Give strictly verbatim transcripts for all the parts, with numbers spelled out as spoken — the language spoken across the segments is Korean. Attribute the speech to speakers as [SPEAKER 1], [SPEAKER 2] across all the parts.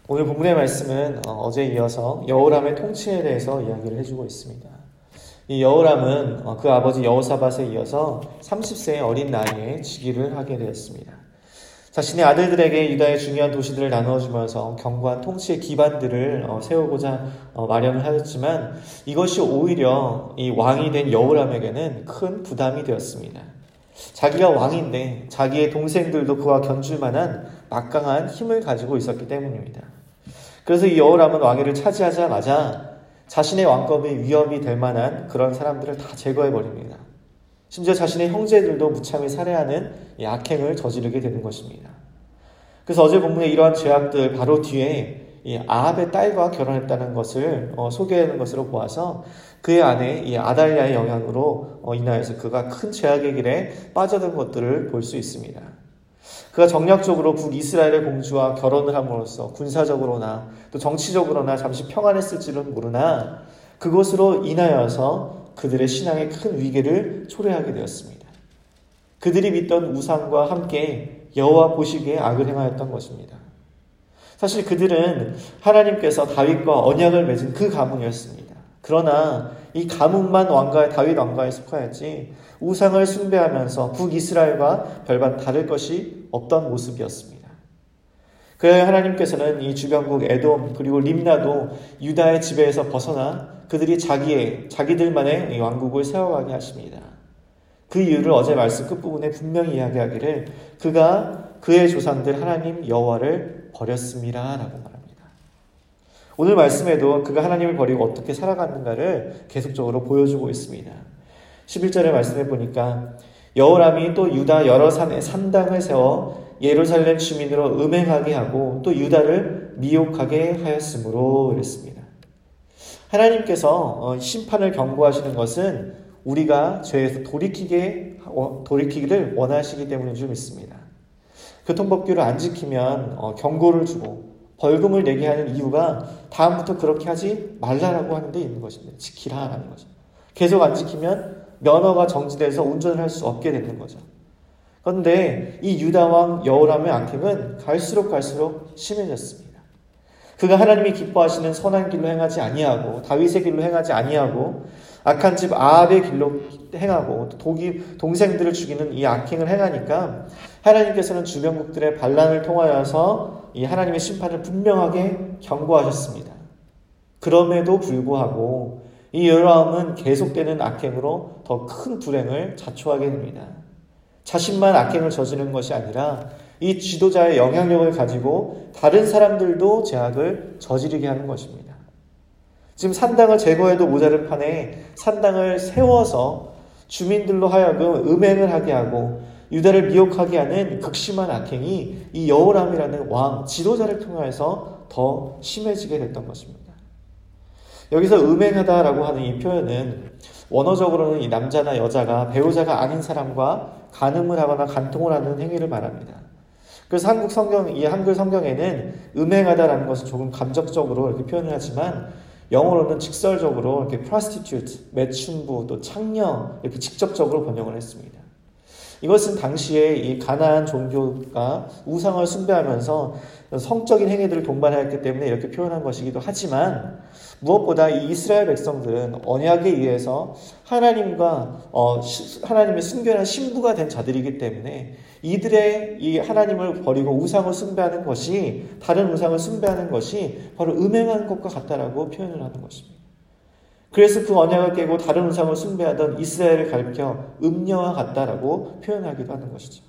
[SPEAKER 1] 오늘 본문의 말씀은 어제에 이어서 여호람의 통치에 대해서 이야기를 해주고 있습니다. 이 여호람은 그 아버지 여호사밧에 이어서 삼십 세의 어린 나이에 즉위를 하게 되었습니다. 자신의 아들들에게 유다의 중요한 도시들을 나누어주면서 견고한 통치의 기반들을 세우고자 마련을 하였지만 이것이 오히려 이 왕이 된 여호람에게는 큰 부담이 되었습니다. 자기가 왕인데 자기의 동생들도 그와 견줄 만한 막강한 힘을 가지고 있었기 때문입니다. 그래서 이 여호람은 왕위를 차지하자마자 자신의 왕권이 위협이 될 만한 그런 사람들을 다 제거해버립니다. 심지어 자신의 형제들도 무참히 살해하는 악행을 저지르게 되는 것입니다. 그래서 어제 본문의 이러한 죄악들 바로 뒤에 이 아합의 딸과 결혼했다는 것을 어, 소개하는 것으로 보아서 그의 아내 이 아달랴의 영향으로 어, 인하여서 그가 큰 죄악의 길에 빠져든 것들을 볼 수 있습니다. 그가 정략적으로 북이스라엘의 공주와 결혼을 함으로써 군사적으로나 또 정치적으로나 잠시 평안했을지는 모르나 그것으로 인하여서 그들의 신앙에 큰 위기를 초래하게 되었습니다. 그들이 믿던 우상과 함께 여호와 보시기에 악을 행하였던 것입니다. 사실 그들은 하나님께서 다윗과 언약을 맺은 그 가문이었습니다. 그러나 이 가문만 왕가의 다윗 왕가에 속하였지 우상을 숭배하면서 북이스라엘과 별반 다를 것이 없던 모습이었습니다. 그래야 하나님께서는 이 주변국 에돔 그리고 림나도 유다의 지배에서 벗어나 그들이 자기의 자기들만의 이 왕국을 세워가게 하십니다. 그 이유를 어제 말씀 끝부분에 분명히 이야기하기를 그가 그의 조상들 하나님 여호와를 버렸습니다 라고 말합니다. 오늘 말씀에도 그가 하나님을 버리고 어떻게 살아갔는가를 계속적으로 보여주고 있습니다. 십일 절의 말씀에 보니까 여호람이 또 유다 여러 산에 산당을 세워 예루살렘 주민으로 음행하게 하고 또 유다를 미혹하게 하였으므로 그랬습니다. 하나님께서 심판을 경고하시는 것은 우리가 죄에서 돌이키게, 돌이키기를 원하시기 때문인 줄 믿습니다. 교통법규를 안 지키면 경고를 주고 벌금을 내게 하는 이유가 다음부터 그렇게 하지 말라라고 하는 데 있는 것입니다. 지키라라는 거죠. 계속 안 지키면 면허가 정지돼서 운전을 할 수 없게 되는 거죠. 그런데 이 유다왕 여호람의 악행은 갈수록 갈수록 심해졌습니다. 그가 하나님이 기뻐하시는 선한 길로 행하지 아니하고 다윗의 길로 행하지 아니하고 악한 집 아합의 길로 행하고 독이, 동생들을 죽이는 이 악행을 행하니까 하나님께서는 주변국들의 반란을 통하여서 이 하나님의 심판을 분명하게 경고하셨습니다. 그럼에도 불구하고 이 여호람은 계속되는 악행으로 더 큰 불행을 자초하게 됩니다. 자신만 악행을 저지르는 것이 아니라 이 지도자의 영향력을 가지고 다른 사람들도 죄악을 저지르게 하는 것입니다. 지금 산당을 제거해도 모자른 판에 산당을 세워서 주민들로 하여금 음행을 하게 하고 유다를 미혹하게 하는 극심한 악행이 이 여호람이라는 왕, 지도자를 통해서 더 심해지게 됐던 것입니다. 여기서 음행하다라고 하는 이 표현은 원어적으로는 이 남자나 여자가 배우자가 아닌 사람과 간음을 하거나 간통을 하는 행위를 말합니다. 그래서 한국 성경, 이 한글 성경에는 음행하다라는 것을 조금 감정적으로 이렇게 표현을 하지만 영어로는 직설적으로 이렇게 prostitute, 매춘부, 또 창녀 이렇게 직접적으로 번역을 했습니다. 이것은 당시에 이 가나안 종교가 우상을 숭배하면서 성적인 행위들을 동반하였기 때문에 이렇게 표현한 것이기도 하지만 무엇보다 이 이스라엘 백성들은 언약에 의해서 하나님과 어, 하나님의 순결한 신부가 된 자들이기 때문에 이들의 이 하나님을 버리고 우상을 숭배하는 것이 다른 우상을 숭배하는 것이 바로 음행하는 것과 같다라고 표현을 하는 것입니다. 그래서 그 언약을 깨고 다른 우상을 숭배하던 이스라엘을 가리켜 음녀와 같다라고 표현하기도 하는 것이죠.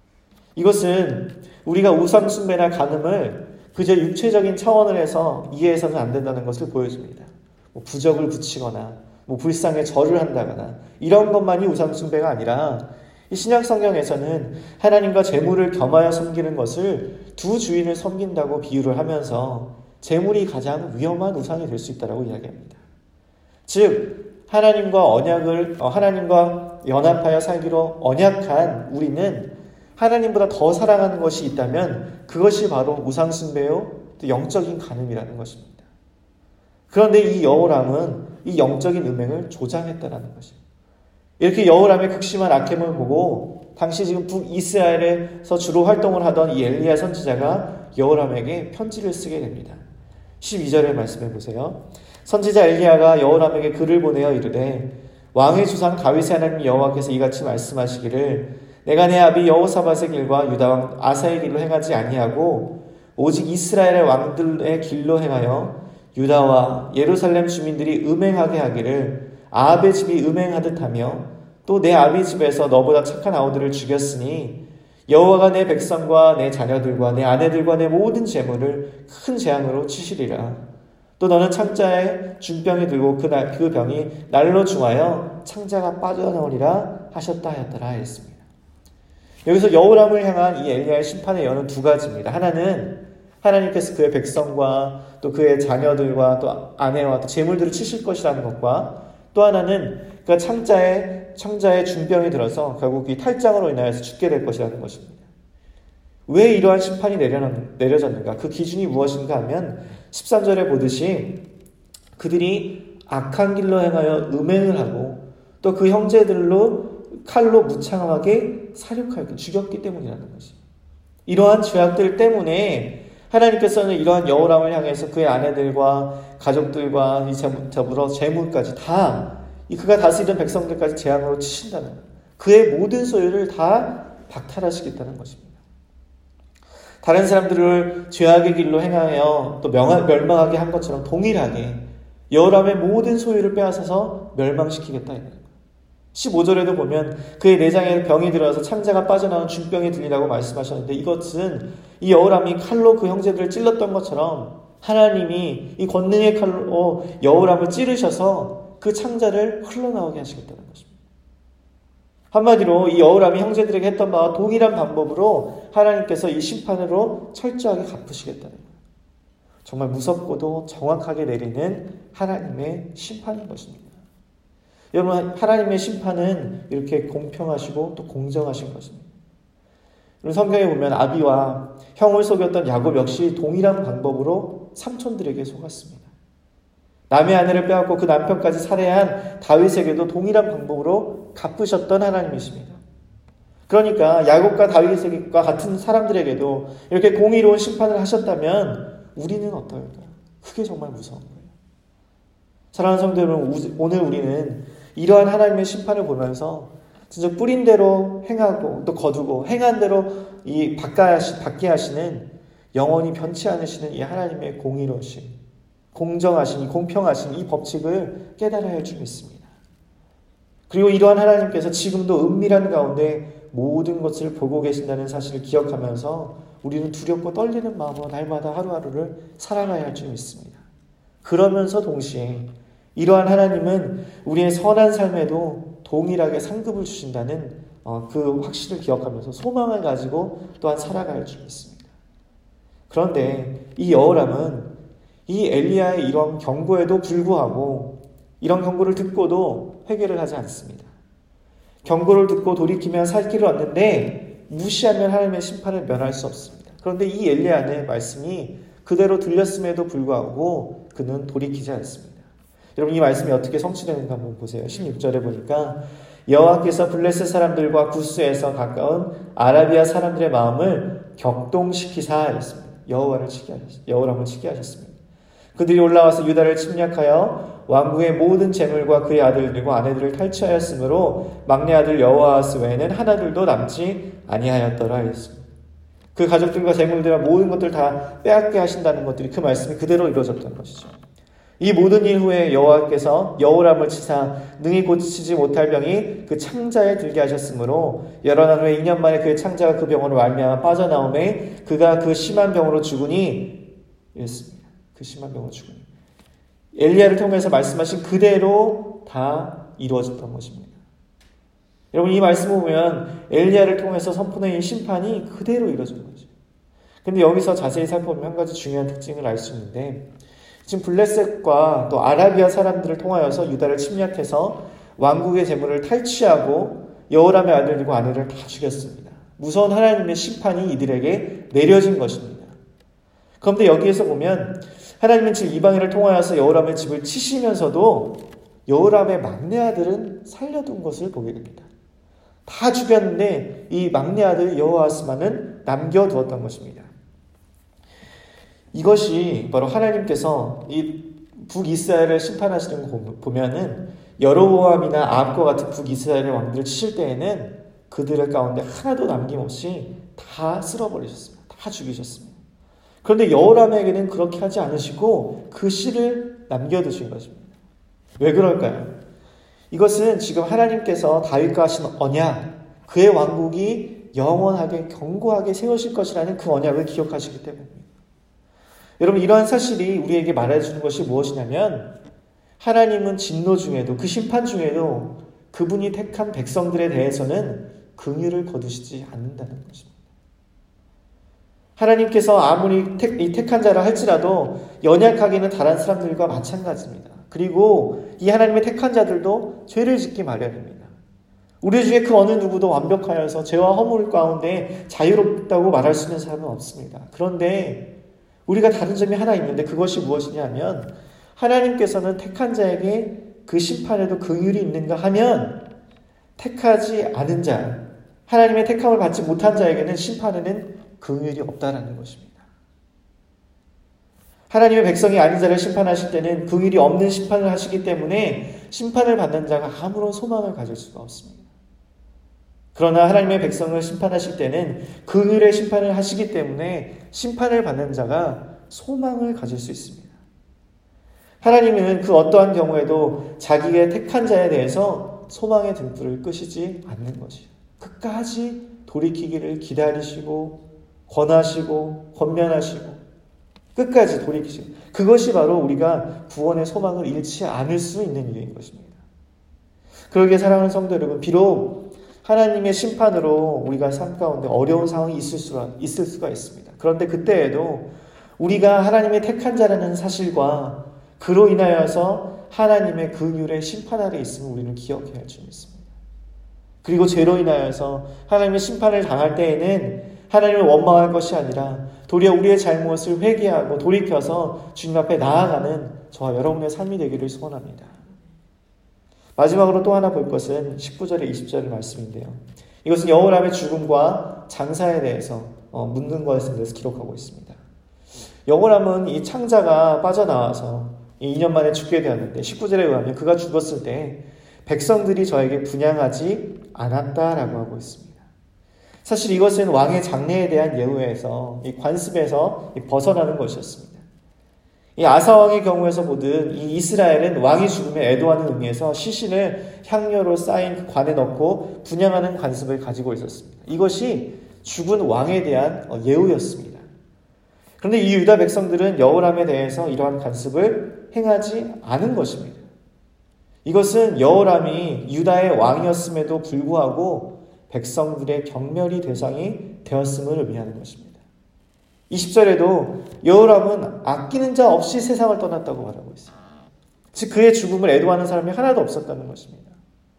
[SPEAKER 1] 이것은 우리가 우상 숭배나 간음을 그저 육체적인 차원을 해서 이해해서는 안 된다는 것을 보여줍니다. 뭐 부적을 붙이거나 뭐 불상에 절을 한다거나 이런 것만이 우상 숭배가 아니라 이 신약 성경에서는 하나님과 재물을 겸하여 섬기는 것을 두 주인을 섬긴다고 비유를 하면서 재물이 가장 위험한 우상이 될 수 있다고 이야기합니다. 즉 하나님과 언약을 하나님과 연합하여 살기로 언약한 우리는 하나님보다 더 사랑하는 것이 있다면 그것이 바로 우상 숭배요 또 영적인 간음이라는 것입니다. 그런데 이 여호람은 이 영적인 음행을 조장했다라는 것입니다. 이렇게 여호람의 극심한 악행을 보고 당시 지금 북이스라엘에서 주로 활동을 하던 이 엘리야 선지자가 여호람에게 편지를 쓰게 됩니다. 십이 절의 말씀해 보세요. 선지자 엘리야가 여호람에게 글을 보내어 이르되 왕의 주상 다윗의 하나님 여호와께서 이같이 말씀하시기를 내가 내 아비 여호사밧의 길과 유다 왕 아사의 길로 행하지 아니하고 오직 이스라엘의 왕들의 길로 행하여 유다와 예루살렘 주민들이 음행하게 하기를 아합의 집이 음행하듯 하며 또 내 아비 집에서 너보다 착한 아우들을 죽였으니 여호와가 내 백성과 내 자녀들과 내 아내들과 내 모든 재물을 큰 재앙으로 치시리라. 또 너는 창자에 준병이 들고 그, 날, 그 병이 날로 중하여 창자가 빠져나오리라 하셨다 하였더라 했습니다. 여기서 여호람을 향한 이 엘리야의 심판의 예언은 두 가지입니다. 하나는 하나님께서 그의 백성과 또 그의 자녀들과 또 아내와 또 재물들을 치실 것이라는 것과 또 하나는 그 창자에 창자에 준병이 들어서 결국 이 탈장으로 인하여서 죽게 될 것이라는 것입니다. 왜 이러한 심판이 내려졌는가? 그 기준이 무엇인가 하면 십삼 절에 보듯이 그들이 악한 길로 행하여 음행을 하고 또 그 형제들로 칼로 무창하게 사륙하여 죽였기 때문이라는 것입니다. 이러한 죄악들 때문에 하나님께서는 이러한 여호람을 향해서 그의 아내들과 가족들과 이 더불어 재물까지 다 이 그가 다스리던 백성들까지 재앙으로 치신다는 것. 그의 모든 소유를 다 박탈하시겠다는 것입니다. 다른 사람들을 죄악의 길로 행하여 또 멸망하게 한 것처럼 동일하게 여호람의 모든 소유를 빼앗아서 멸망시키겠다. 십오 절에도 보면 그의 내장에 병이 들어서 창자가 빠져나온 준병이 들리라고 말씀하셨는데 이것은 이 여호람이 칼로 그 형제들을 찔렀던 것처럼 하나님이 이 권능의 칼로 여호람을 찌르셔서 그 창자를 흘러나오게 하시겠다는 것입니다. 한마디로 이 여호람이 형제들에게 했던 바와 동일한 방법으로 하나님께서 이 심판으로 철저하게 갚으시겠다는 거예요. 정말 무섭고도 정확하게 내리는 하나님의 심판인 것입니다. 여러분, 하나님의 심판은 이렇게 공평하시고 또 공정하신 것입니다. 성경에 보면 아비와 형을 속였던 야곱 역시 동일한 방법으로 삼촌들에게 속았습니다. 남의 아내를 빼앗고 그 남편까지 살해한 다윗에게도 동일한 방법으로 갚으셨던 하나님이십니다. 그러니까 야곱과 다윗과 같은 사람들에게도 이렇게 공의로운 심판을 하셨다면 우리는 어떨까요? 그게 정말 무서운 거예요. 사랑하는 성도 여러분, 오늘 우리는 이러한 하나님의 심판을 보면서 진짜 뿌린 대로 행하고 또 거두고 행한 대로 이 받게 하시는 영원히 변치 않으시는 이 하나님의 공의로우신 공정하신 공평하신 이 법칙을 깨달아야 할 줄 믿습니다. 그리고 이러한 하나님께서 지금도 은밀한 가운데 모든 것을 보고 계신다는 사실을 기억하면서 우리는 두렵고 떨리는 마음으로 날마다 하루하루를 살아가야 할 줄 믿습니다. 그러면서 동시에 이러한 하나님은 우리의 선한 삶에도 동일하게 상급을 주신다는 그 확신을 기억하면서 소망을 가지고 또한 살아가야 할 줄 믿습니다. 그런데 이 여호람은 이 엘리야의 이런 경고에도 불구하고 이런 경고를 듣고도 회개를 하지 않습니다. 경고를 듣고 돌이키면 살 길을 얻는데 무시하면 하나님의 심판을 면할 수 없습니다. 그런데 이 엘리야의 말씀이 그대로 들렸음에도 불구하고 그는 돌이키지 않습니다. 여러분, 이 말씀이 어떻게 성취되는가 한번 보세요. 십육 절에 보니까 여호와께서 블레셋 사람들과 구스에서 가까운 아라비아 사람들의 마음을 격동시키사 했습니다. 여호와를 치게 하셨습니다. 여호람을 치게 하셨습니다. 그들이 올라와서 유다를 침략하여 왕궁의 모든 재물과 그의 아들들과 아내들을 탈취하였으므로 막내 아들 여호아스 외에는 하나둘도 남지 아니하였더라 했습니다. 그 가족들과 재물들과 모든 것들 다 빼앗게 하신다는 것들이 그 말씀이 그대로 이루어졌던 것이죠. 이 모든 일 후에 여호와께서 여호람을 치사 능히 고치지 못할 병이 그 창자에 들게 하셨으므로 여러 날 후에 이 년 만에 그의 창자가 그 병으로 말미암아 빠져나오매 그가 그 심한 병으로 죽으니 이랬습니다. 그 심한 병으로 죽으니 엘리야를 통해서 말씀하신 그대로 다 이루어졌던 것입니다. 여러분, 이 말씀을 보면 엘리야를 통해서 선포된 심판이 그대로 이루어진 거죠. 근데 여기서 자세히 살펴보면 한 가지 중요한 특징을 알 수 있는데 지금 블레셋과 또 아라비아 사람들을 통하여서 유다를 침략해서 왕국의 재물을 탈취하고 여호람의 아들들과 아내를 다 죽였습니다. 무서운 하나님의 심판이 이들에게 내려진 것입니다. 그런데 여기에서 보면 하나님은 지금 이방인을 통하여서 여호람의 집을 치시면서도 여호람의 막내 아들은 살려둔 것을 보게 됩니다. 다 죽였는데 이 막내 아들 여호아스만은 남겨두었던 것입니다. 이것이 바로 하나님께서 이 북이스라엘을 심판하시는 거 보면은 여로보암이나 아합과 같은 북이스라엘의 왕들을 치실 때에는 그들의 가운데 하나도 남김없이 다 쓸어버리셨습니다. 다 죽이셨습니다. 그런데 여호람에게는 그렇게 하지 않으시고 그 씨를 남겨두신 것입니다. 왜 그럴까요? 이것은 지금 하나님께서 다윗과 하신 언약, 그의 왕국이 영원하게 견고하게 세우실 것이라는 그 언약을 기억하시기 때문입니다. 여러분, 이러한 사실이 우리에게 말해주는 것이 무엇이냐면 하나님은 진노 중에도, 그 심판 중에도 그분이 택한 백성들에 대해서는 긍휼을 거두시지 않는다는 것입니다. 하나님께서 아무리 택, 이 택한 자라 할지라도 연약하게는 다른 사람들과 마찬가지입니다. 그리고 이 하나님의 택한 자들도 죄를 짓기 마련입니다. 우리 중에 그 어느 누구도 완벽하여서 죄와 허물 가운데 자유롭다고 말할 수 있는 사람은 없습니다. 그런데 우리가 다른 점이 하나 있는데 그것이 무엇이냐면 하나님께서는 택한 자에게 그 심판에도 긍휼이 있는가 하면 택하지 않은 자, 하나님의 택함을 받지 못한 자에게는 심판에는 긍휼이 없다라는 것입니다. 하나님의 백성이 아닌 자를 심판하실 때는 긍휼이 없는 심판을 하시기 때문에 심판을 받는 자가 아무런 소망을 가질 수가 없습니다. 그러나 하나님의 백성을 심판하실 때는 긍휼의 심판을 하시기 때문에 심판을 받는 자가 소망을 가질 수 있습니다. 하나님은 그 어떠한 경우에도 자기의 택한 자에 대해서 소망의 등불을 끄시지 않는 것이에요. 끝까지 돌이키기를 기다리시고 권하시고 권면하시고 끝까지 돌이키시고, 그것이 바로 우리가 구원의 소망을 잃지 않을 수 있는 이유인 것입니다. 그러기에 사랑하는 성도 여러분, 비록 하나님의 심판으로 우리가 삶 가운데 어려운 상황이 있을 수가, 있을 수가 있습니다. 그런데 그때에도 우리가 하나님의 택한 자라는 사실과 그로 인하여서 하나님의 긍휼의 심판 아래 있음을 우리는 기억해야 할 줄 믿습니다. 그리고 죄로 인하여서 하나님의 심판을 당할 때에는 하나님을 원망할 것이 아니라 도리어 우리의 잘못을 회개하고 돌이켜서 주님 앞에 나아가는 저와 여러분의 삶이 되기를 소원합니다. 마지막으로 또 하나 볼 것은 십구 절에 이십 절 말씀인데요. 이것은 여호람의 죽음과 장사에 대해서 묻는 것에 대해서 기록하고 있습니다. 여호람은 이 창자가 빠져나와서 이 년 만에 죽게 되었는데 십구 절에 의하면 그가 죽었을 때 백성들이 저에게 분향하지 않았다라고 하고 있습니다. 사실 이것은 왕의 장례에 대한 예우에서 이 관습에서 벗어나는 것이었습니다. 이 아사왕의 경우에서 보듯 이 이스라엘은 왕이 죽음에 애도하는 의미에서 시신을 향료로 쌓인 그 관에 넣고 분향하는 관습을 가지고 있었습니다. 이것이 죽은 왕에 대한 예우였습니다. 그런데 이 유다 백성들은 여호람에 대해서 이러한 관습을 행하지 않은 것입니다. 이것은 여호람이 유다의 왕이었음에도 불구하고 백성들의 경멸이 대상이 되었음을 의미하는 것입니다. 이십 절에도 여호람은 아끼는 자 없이 세상을 떠났다고 말하고 있습니다. 즉 그의 죽음을 애도하는 사람이 하나도 없었다는 것입니다.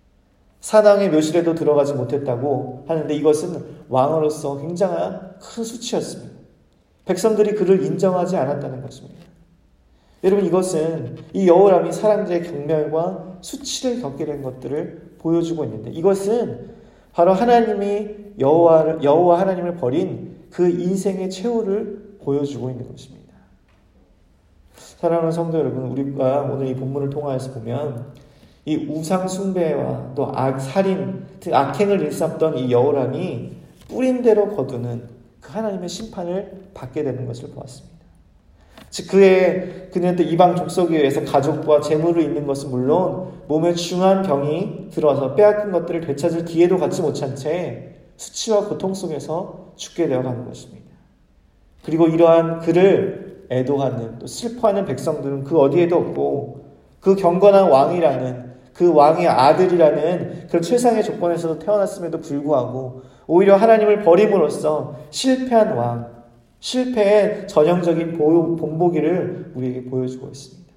[SPEAKER 1] 사당의 묘실에도 들어가지 못했다고 하는데 이것은 왕으로서 굉장한 큰 수치였습니다. 백성들이 그를 인정하지 않았다는 것입니다. 여러분, 이것은 이 여호람이 사람들의 경멸과 수치를 겪게 된 것들을 보여주고 있는데 이것은 바로 하나님이 여호와, 여호와 하나님을 버린 그 인생의 최후를 보여주고 있는 것입니다. 사랑하는 성도 여러분, 우리가 오늘 이 본문을 통하여서 보면 이 우상 숭배와 또 악, 살인, 악행을 일삼던 이 여호람이 뿌린 대로 거두는 그 하나님의 심판을 받게 되는 것을 보았습니다. 즉 그의 그는 또 이방 족속에 의해서 가족과 재물을 잃는 것은 물론 몸에 중한 병이 들어서 빼앗긴 것들을 되찾을 기회도 갖지 못한 채 수치와 고통 속에서 죽게 되어가는 것입니다. 그리고 이러한 그를 애도하는 또 슬퍼하는 백성들은 그 어디에도 없고 그 경건한 왕이라는 그 왕의 아들이라는 그런 최상의 조건에서도 태어났음에도 불구하고 오히려 하나님을 버림으로써 실패한 왕, 실패의 전형적인 본보기를 우리에게 보여주고 있습니다.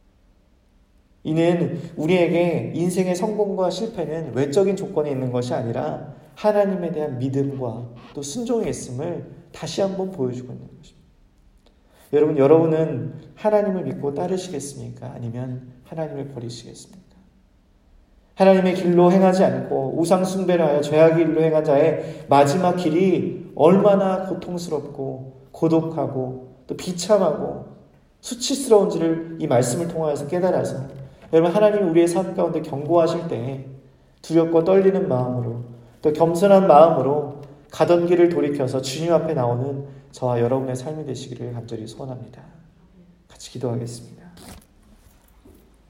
[SPEAKER 1] 이는 우리에게 인생의 성공과 실패는 외적인 조건에 있는 것이 아니라 하나님에 대한 믿음과 또 순종에 있음을 다시 한번 보여주고 있는 것입니다. 여러분, 여러분은 하나님을 믿고 따르시겠습니까? 아니면 하나님을 버리시겠습니까? 하나님의 길로 행하지 않고 우상 숭배를 하여 죄악의 길로 행한 자의 마지막 길이 얼마나 고통스럽고 고독하고 또 비참하고 수치스러운지를 이 말씀을 통하여서 깨달아서 여러분 하나님이 우리의 삶 가운데 경고하실 때 두렵고 떨리는 마음으로 또 겸손한 마음으로 가던 길을 돌이켜서 주님 앞에 나오는 저와 여러분의 삶이 되시기를 간절히 소원합니다. 같이 기도하겠습니다.